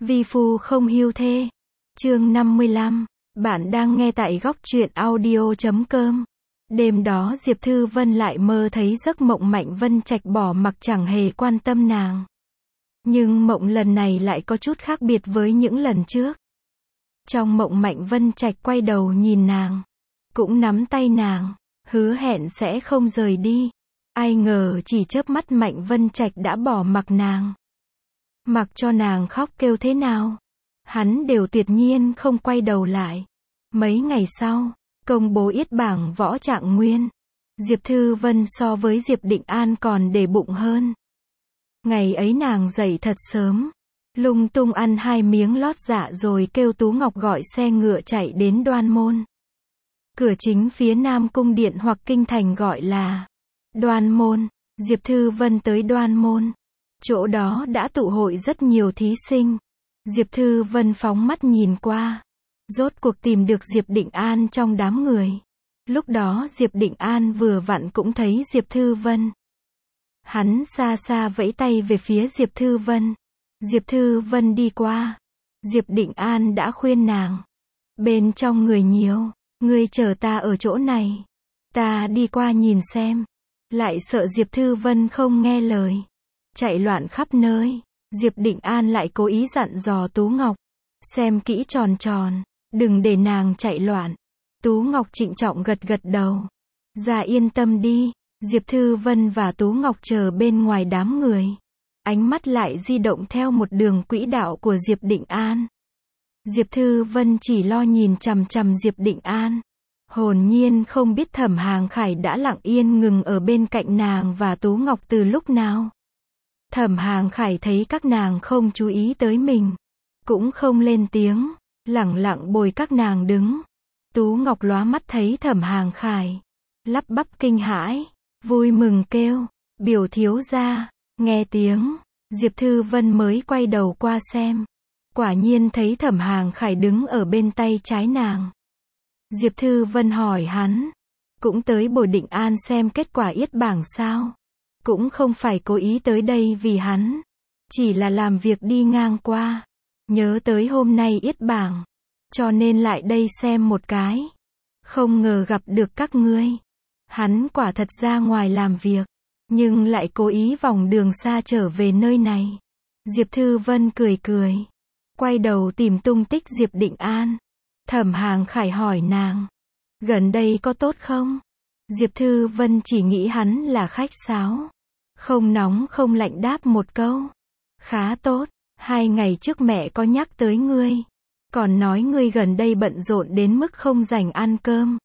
Vi phu không hiu thê. Chương 55. Bạn đang nghe tại góc truyện audio.com. Đêm đó Diệp Thư Vân lại mơ thấy giấc mộng Mạnh Vân Trạch bỏ mặc chẳng hề quan tâm nàng. Nhưng mộng lần này lại có chút khác biệt với những lần trước. Trong mộng Mạnh Vân Trạch quay đầu nhìn nàng, cũng nắm tay nàng, hứa hẹn sẽ không rời đi. Ai ngờ chỉ chớp mắt Mạnh Vân Trạch đã bỏ mặc nàng. Mặc cho nàng khóc kêu thế nào, hắn đều tuyệt nhiên không quay đầu lại. Mấy ngày sau, công bố yết bảng võ trạng nguyên. Diệp Thư Vân so với Diệp Định An còn để bụng hơn. Ngày ấy nàng dậy thật sớm, lung tung ăn 2 miếng lót dạ rồi kêu Tú Ngọc gọi xe ngựa chạy đến Đoan Môn. Cửa chính phía Nam Cung Điện hoặc Kinh Thành gọi là Đoan Môn. Diệp Thư Vân tới Đoan Môn. Chỗ đó đã tụ hội rất nhiều thí sinh. Diệp Thư Vân phóng mắt nhìn qua, rốt cuộc tìm được Diệp Định An trong đám người. Lúc đó Diệp Định An vừa vặn cũng thấy Diệp Thư Vân. Hắn xa xa vẫy tay về phía Diệp Thư Vân. Diệp Thư Vân đi qua. Diệp Định An đã khuyên nàng. Bên trong người nhiều, ngươi chờ ta ở chỗ này. Ta đi qua nhìn xem. Lại sợ Diệp Thư Vân không nghe lời, chạy loạn khắp nơi. Diệp Định An lại cố ý dặn dò Tú Ngọc. Xem kỹ tròn tròn, đừng để nàng chạy loạn. Tú Ngọc trịnh trọng gật gật đầu. Dạ yên tâm đi. Diệp Thư Vân và Tú Ngọc chờ bên ngoài đám người. Ánh mắt lại di động theo một đường quỹ đạo của Diệp Định An. Diệp Thư Vân chỉ lo nhìn chằm chằm Diệp Định An. Hồn nhiên không biết Thẩm Hàng Khải đã lặng yên ngừng ở bên cạnh nàng và Tú Ngọc từ lúc nào. Thẩm Hàng Khải thấy các nàng không chú ý tới mình, cũng không lên tiếng, lẳng lặng bồi các nàng đứng. Tú Ngọc lóa mắt thấy Thẩm Hàng Khải, lắp bắp kinh hãi, vui mừng kêu, biểu thiếu gia. Nghe tiếng, Diệp Thư Vân mới quay đầu qua xem. Quả nhiên thấy Thẩm Hàng Khải đứng ở bên tay trái nàng. Diệp Thư Vân hỏi hắn, cũng tới bồi Định An xem kết quả yết bảng sao? Cũng không phải cố ý tới đây vì hắn, chỉ là làm việc đi ngang qua. Nhớ tới hôm nay yết bảng, cho nên lại đây xem một cái. Không ngờ gặp được các ngươi. Hắn quả thật ra ngoài làm việc, nhưng lại cố ý vòng đường xa trở về nơi này. Diệp Thư Vân cười cười, quay đầu tìm tung tích Diệp Định An. Thẩm Hàng Khải hỏi nàng, gần đây có tốt không? Diệp Thư Vân chỉ nghĩ hắn là khách sáo, không nóng không lạnh đáp một câu, khá tốt. 2 ngày trước mẹ có nhắc tới ngươi, còn nói ngươi gần đây bận rộn đến mức không rảnh ăn cơm,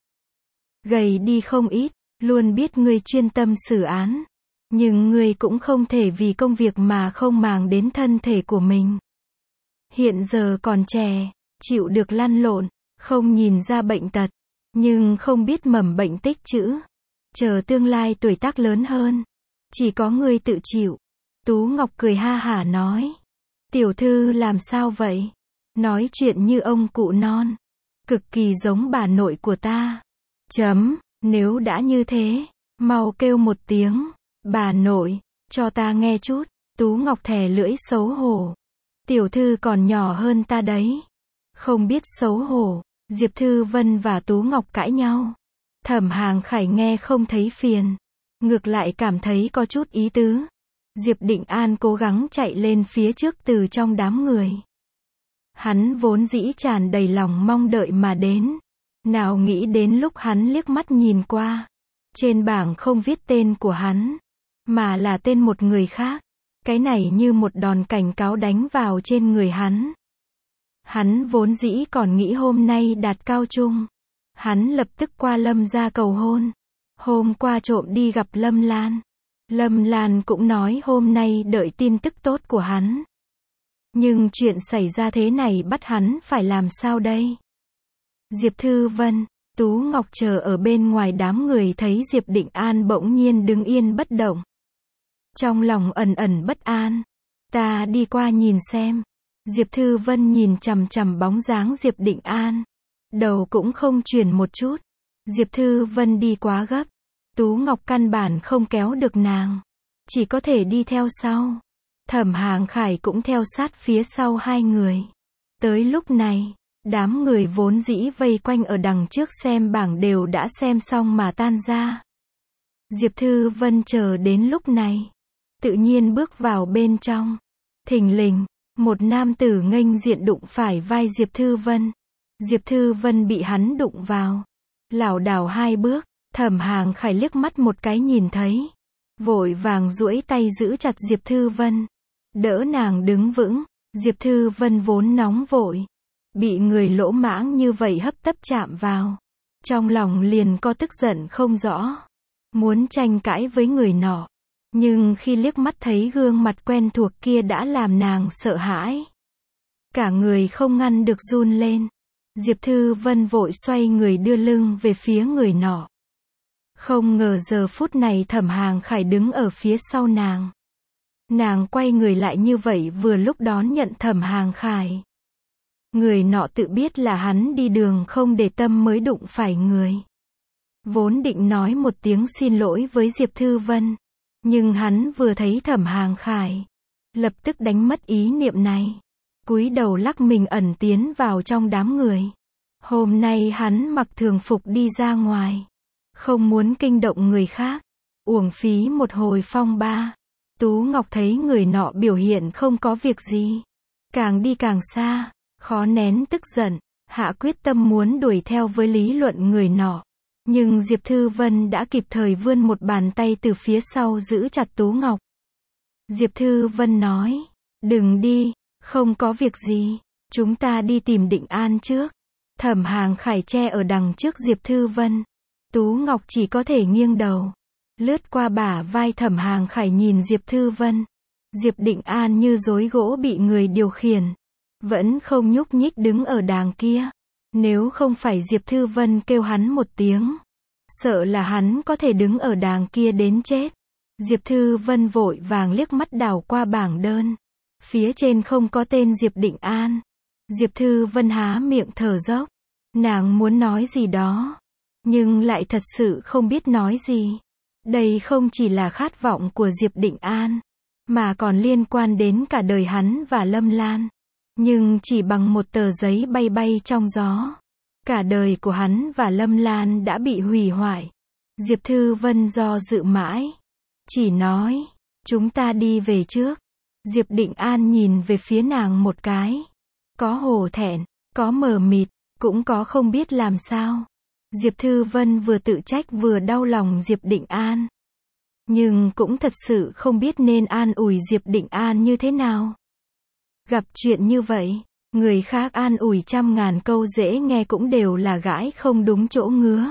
gầy đi không ít. Luôn biết ngươi chuyên tâm xử án, nhưng ngươi cũng không thể vì công việc mà không màng đến thân thể của mình. Hiện giờ còn trẻ, chịu được lăn lộn, không nhìn ra bệnh tật, nhưng không biết mầm bệnh tích trữ. Chờ tương lai tuổi tác lớn hơn, chỉ có ngươi tự chịu. Tú Ngọc cười ha hả nói, tiểu thư làm sao vậy? Nói chuyện như ông cụ non, cực kỳ giống bà nội của ta. Nếu đã như thế, mau kêu một tiếng, bà nội, cho ta nghe chút. Tú Ngọc thè lưỡi xấu hổ. Tiểu thư còn nhỏ hơn ta đấy. Không biết xấu hổ. Diệp Thư Vân và Tú Ngọc cãi nhau. Thẩm Hàng Khải nghe không thấy phiền, ngược lại cảm thấy có chút ý tứ. Diệp Định An cố gắng chạy lên phía trước từ trong đám người. Hắn vốn dĩ tràn đầy lòng mong đợi mà đến. Nào nghĩ đến lúc hắn liếc mắt nhìn qua, trên bảng không viết tên của hắn, mà là tên một người khác. Cái này như một đòn cảnh cáo đánh vào trên người hắn. Hắn vốn dĩ còn nghĩ hôm nay đạt cao trung, hắn lập tức qua Lâm gia cầu hôn. Hôm qua trộm đi gặp Lâm Lan. Lâm Lan cũng nói hôm nay đợi tin tức tốt của hắn. Nhưng chuyện xảy ra thế này bắt hắn phải làm sao đây? Diệp Thư Vân, Tú Ngọc chờ ở bên ngoài đám người thấy Diệp Định An bỗng nhiên đứng yên bất động. Trong lòng ẩn ẩn bất an. Ta đi qua nhìn xem. Diệp Thư Vân nhìn chằm chằm bóng dáng Diệp Định An. Đầu cũng không chuyển một chút. Diệp Thư Vân đi quá gấp. Tú Ngọc căn bản không kéo được nàng. Chỉ có thể đi theo sau. Thẩm Hàng Khải cũng theo sát phía sau hai người. Tới lúc này, đám người vốn dĩ vây quanh ở đằng trước xem bảng đều đã xem xong mà tan ra. Diệp Thư Vân chờ đến lúc này, tự nhiên bước vào bên trong. Thình lình, một nam tử nghênh diện đụng phải vai Diệp Thư Vân. Diệp Thư Vân bị hắn đụng vào, lảo đảo hai bước. Thẩm Hàng Khải liếc mắt một cái nhìn thấy, vội vàng duỗi tay giữ chặt Diệp Thư Vân, đỡ nàng đứng vững. Diệp Thư Vân vốn nóng vội, bị người lỗ mãng như vậy hấp tấp chạm vào, trong lòng liền có tức giận không rõ, muốn tranh cãi với người nọ, nhưng khi liếc mắt thấy gương mặt quen thuộc kia đã làm nàng sợ hãi, cả người không ngăn được run lên. Diệp Thư Vân vội xoay người đưa lưng về phía người nọ. Không ngờ giờ phút này Thẩm Hàng Khải đứng ở phía sau nàng. Nàng quay người lại như vậy vừa lúc đón nhận Thẩm Hàng Khải. Người nọ tự biết là hắn đi đường không để tâm mới đụng phải người. Vốn định nói một tiếng xin lỗi với Diệp Thư Vân, nhưng hắn vừa thấy Thẩm Hàng Khải, lập tức đánh mất ý niệm này, cúi đầu lắc mình ẩn tiến vào trong đám người. Hôm nay hắn mặc thường phục đi ra ngoài, không muốn kinh động người khác, uổng phí một hồi phong ba. Tú Ngọc thấy người nọ biểu hiện không có việc gì, càng đi càng xa, khó nén tức giận, hạ quyết tâm muốn đuổi theo với lý luận người nọ. Nhưng Diệp Thư Vân đã kịp thời vươn một bàn tay từ phía sau giữ chặt Tú Ngọc. Diệp Thư Vân nói, đừng đi, không có việc gì, chúng ta đi tìm Định An trước. Thẩm Hàng Khải che ở đằng trước Diệp Thư Vân. Tú Ngọc chỉ có thể nghiêng đầu, lướt qua bả vai Thẩm Hàng Khải nhìn Diệp Thư Vân. Diệp Định An như rối gỗ bị người điều khiển, vẫn không nhúc nhích đứng ở đàng kia. Nếu không phải Diệp Thư Vân kêu hắn một tiếng, sợ là hắn có thể đứng ở đàng kia đến chết. Diệp Thư Vân vội vàng liếc mắt đảo qua bảng đơn. Phía trên không có tên Diệp Định An. Diệp Thư Vân há miệng thở dốc. Nàng muốn nói gì đó, nhưng lại thật sự không biết nói gì. Đây không chỉ là khát vọng của Diệp Định An, mà còn liên quan đến cả đời hắn và Lâm Lan. Nhưng chỉ bằng một tờ giấy bay bay trong gió, cả đời của hắn và Lâm Lan đã bị hủy hoại. Diệp Thư Vân do dự mãi, chỉ nói, chúng ta đi về trước. Diệp Định An nhìn về phía nàng một cái, có hổ thẹn, có mờ mịt, cũng có không biết làm sao. Diệp Thư Vân vừa tự trách vừa đau lòng Diệp Định An, nhưng cũng thật sự không biết nên an ủi Diệp Định An như thế nào. Gặp chuyện như vậy, người khác an ủi trăm ngàn câu dễ nghe cũng đều là gãi không đúng chỗ ngứa.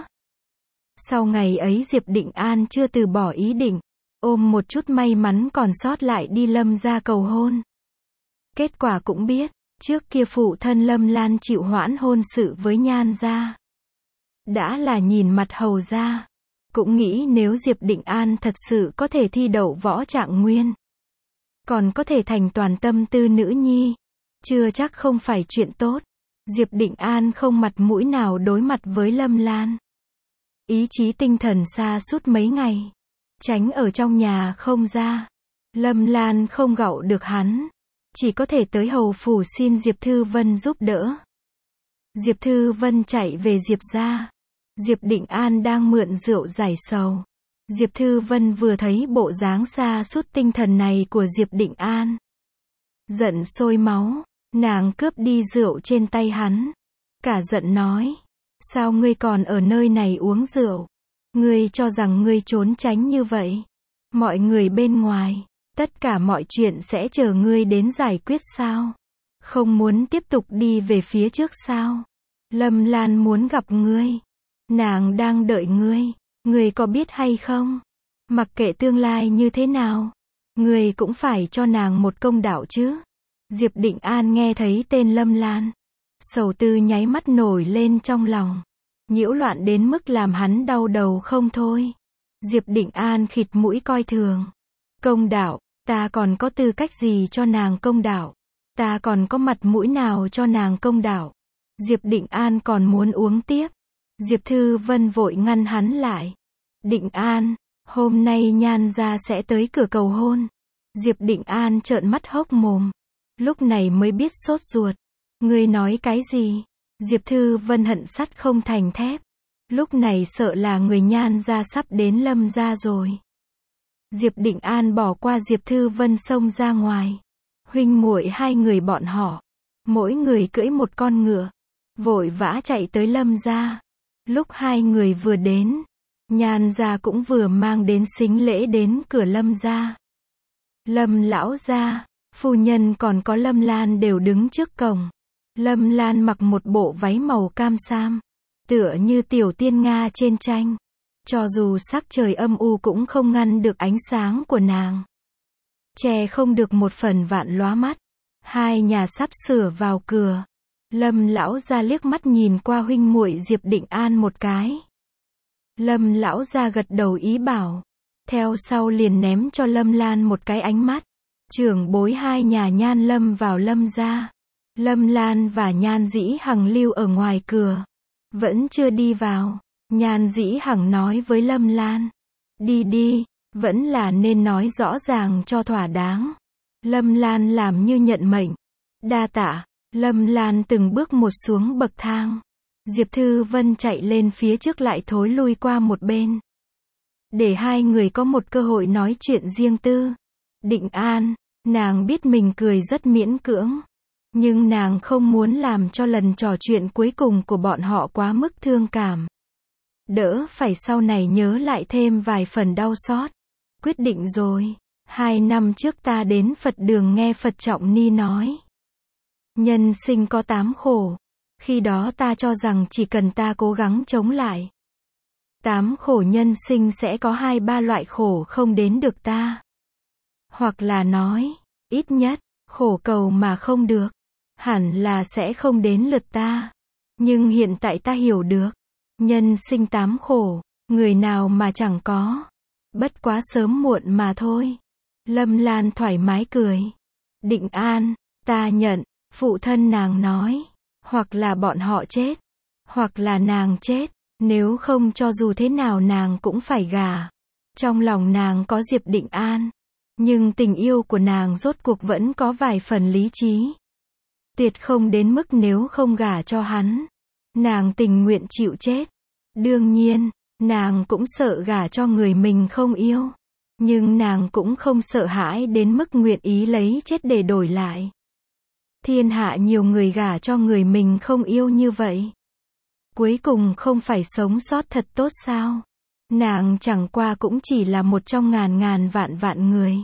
Sau ngày ấy Diệp Định An chưa từ bỏ ý định, ôm một chút may mắn còn sót lại đi Lâm gia cầu hôn. Kết quả cũng biết, trước kia phụ thân Lâm Lan chịu hoãn hôn sự với Nhan gia. Đã là nhìn mặt hầu gia, cũng nghĩ nếu Diệp Định An thật sự có thể thi đậu võ trạng nguyên, còn có thể thành toàn tâm tư nữ nhi, chưa chắc không phải chuyện tốt. Diệp Định An không mặt mũi nào đối mặt với Lâm Lan. Ý chí tinh thần sa sút mấy ngày, tránh ở trong nhà không ra. Lâm Lan không gậu được hắn, chỉ có thể tới hầu phủ xin Diệp Thư Vân giúp đỡ. Diệp Thư Vân chạy về Diệp gia. Diệp Định An đang mượn rượu giải sầu. Diệp Thư Vân vừa thấy bộ dáng sa sút tinh thần này của Diệp Định An, giận sôi máu, nàng cướp đi rượu trên tay hắn, cả giận nói, sao ngươi còn ở nơi này uống rượu? Ngươi cho rằng ngươi trốn tránh như vậy, mọi người bên ngoài, tất cả mọi chuyện sẽ chờ ngươi đến giải quyết sao? Không muốn tiếp tục đi về phía trước sao? Lâm Lan muốn gặp ngươi, nàng đang đợi ngươi, ngươi có biết hay không? Mặc kệ tương lai như thế nào, ngươi cũng phải cho nàng một công đạo chứ. Diệp Định An nghe thấy tên Lâm Lan, sầu tư nháy mắt nổi lên trong lòng, nhiễu loạn đến mức làm hắn đau đầu không thôi. Diệp Định An khịt mũi coi thường. Công đạo, ta còn có tư cách gì cho nàng công đạo? Ta còn có mặt mũi nào cho nàng công đạo? Diệp Định An còn muốn uống tiếp. Diệp Thư Vân vội ngăn hắn lại. Định An, hôm nay Nhan gia sẽ tới cửa cầu hôn. Diệp Định An trợn mắt hốc mồm. Lúc này mới biết sốt ruột. Ngươi nói cái gì? Diệp Thư Vân hận sắt không thành thép. Lúc này sợ là người Nhan gia sắp đến Lâm gia rồi. Diệp Định An bỏ qua Diệp Thư Vân xông ra ngoài. Huynh muội hai người bọn họ, mỗi người cưỡi một con ngựa, vội vã chạy tới Lâm gia. Lúc hai người vừa đến, Nhan gia cũng vừa mang đến sính lễ đến cửa Lâm gia. Lâm lão gia, phu nhân còn có Lâm Lan đều đứng trước cổng. Lâm Lan mặc một bộ váy màu cam sam, tựa như tiểu tiên Nga trên tranh. Cho dù sắc trời âm u cũng không ngăn được ánh sáng của nàng. Che không được một phần vạn lóa mắt. Hai nhà sắp sửa vào cửa. Lâm lão gia liếc mắt nhìn qua huynh muội Diệp Định An một cái. Lâm lão gia gật đầu ý bảo. Theo sau liền ném cho Lâm Lan một cái ánh mắt. Trưởng bối hai nhà Nhan Lâm vào Lâm gia. Lâm Lan và Nhan Dĩ Hằng lưu ở ngoài cửa. Vẫn chưa đi vào. Nhan Dĩ Hằng nói với Lâm Lan. Đi đi, vẫn là nên nói rõ ràng cho thỏa đáng. Lâm Lan làm như nhận mệnh. Đa tạ. Lâm Lan từng bước một xuống bậc thang. Diệp Thư Vân chạy lên phía trước lại thối lui qua một bên. Để hai người có một cơ hội nói chuyện riêng tư. Định An, nàng biết mình cười rất miễn cưỡng. Nhưng nàng không muốn làm cho lần trò chuyện cuối cùng của bọn họ quá mức thương cảm. Đỡ phải sau này nhớ lại thêm vài phần đau xót. Quyết định rồi. 2 năm trước ta đến Phật đường nghe Phật Trọng Ni nói. Nhân sinh có 8 khổ. Khi đó ta cho rằng chỉ cần ta cố gắng chống lại. 8 khổ nhân sinh sẽ có 2-3 loại khổ không đến được ta. Hoặc là nói, ít nhất, khổ cầu mà không được. Hẳn là sẽ không đến lượt ta. Nhưng hiện tại ta hiểu được. Nhân sinh 8 khổ, người nào mà chẳng có. Bất quá sớm muộn mà thôi. Lâm Lan thoải mái cười. Định An, ta nhận, phụ thân nàng nói. Hoặc là bọn họ chết. Hoặc là nàng chết. Nếu không cho dù thế nào nàng cũng phải gả. Trong lòng nàng có Diệp Định An. Nhưng tình yêu của nàng rốt cuộc vẫn có vài phần lý trí. Tuyệt không đến mức nếu không gả cho hắn. Nàng tình nguyện chịu chết. Đương nhiên, nàng cũng sợ gả cho người mình không yêu. Nhưng nàng cũng không sợ hãi đến mức nguyện ý lấy chết để đổi lại. Thiên hạ nhiều người gả cho người mình không yêu như vậy. Cuối cùng không phải sống sót thật tốt sao? Nàng chẳng qua cũng chỉ là một trong ngàn vạn người.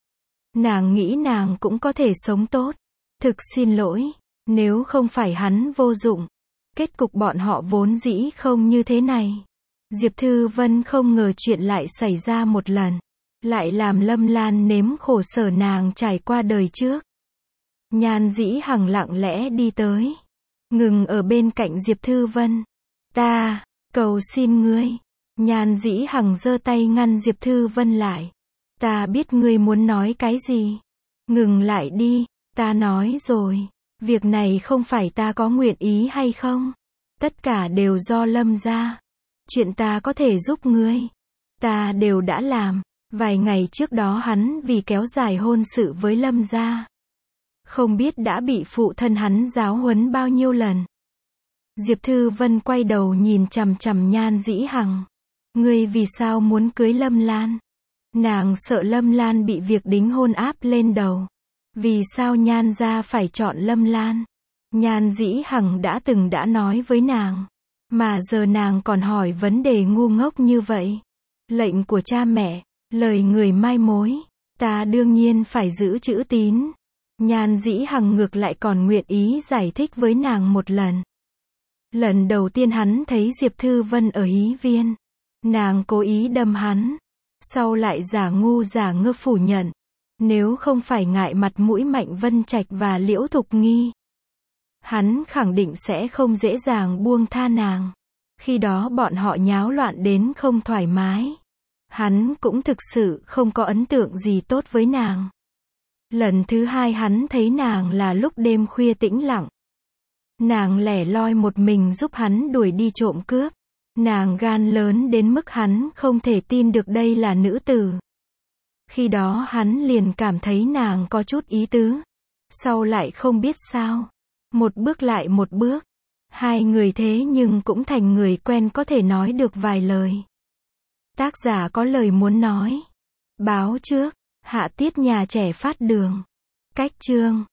Nàng nghĩ nàng cũng có thể sống tốt. Thực xin lỗi, nếu không phải hắn vô dụng. Kết cục bọn họ vốn dĩ không như thế này. Diệp Thư Vân không ngờ chuyện lại xảy ra một lần. Lại làm Lâm Lan nếm khổ sở nàng trải qua đời trước. Nhan Dĩ Hằng lặng lẽ đi tới. Ngừng ở bên cạnh Diệp Thư Vân. Ta, cầu xin ngươi. Nhan Dĩ Hằng giơ tay ngăn Diệp Thư Vân lại. Ta biết ngươi muốn nói cái gì. Ngừng lại đi, ta nói rồi. Việc này không phải ta có nguyện ý hay không. Tất cả đều do Lâm gia. Chuyện ta có thể giúp ngươi. Ta đều đã làm. Vài ngày trước đó hắn vì kéo dài hôn sự với Lâm gia. Không biết đã bị phụ thân hắn giáo huấn bao nhiêu lần. Diệp Thư Vân quay đầu nhìn chằm chằm Nhan Dĩ Hằng. Ngươi vì sao muốn cưới Lâm Lan? Nàng sợ Lâm Lan bị việc đính hôn áp lên đầu. Vì sao Nhan gia phải chọn Lâm Lan? Nhan Dĩ Hằng đã nói với nàng. Mà giờ nàng còn hỏi vấn đề ngu ngốc như vậy. Lệnh của cha mẹ, lời người mai mối. Ta đương nhiên phải giữ chữ tín. Nhan Dĩ Hằng ngược lại còn nguyện ý giải thích với nàng một lần. Lần đầu tiên hắn thấy Diệp Thư Vân ở Hí Viên. Nàng cố ý đâm hắn. Sau lại giả ngu giả ngơ phủ nhận. Nếu không phải ngại mặt mũi Mạnh Vân Trạch và Liễu Thục Nghi. Hắn khẳng định sẽ không dễ dàng buông tha nàng. Khi đó bọn họ nháo loạn đến không thoải mái. Hắn cũng thực sự không có ấn tượng gì tốt với nàng. Lần thứ hai hắn thấy nàng là lúc đêm khuya tĩnh lặng. Nàng lẻ loi một mình giúp hắn đuổi đi trộm cướp. Nàng gan lớn đến mức hắn không thể tin được đây là nữ tử. Khi đó hắn liền cảm thấy nàng có chút ý tứ. Sau lại không biết sao. Một bước lại một bước. Hai người thế nhưng cũng thành người quen có thể nói được vài lời. Tác giả có lời muốn nói. Báo trước. Hạ tiết nhà trẻ phát đường. Cách chương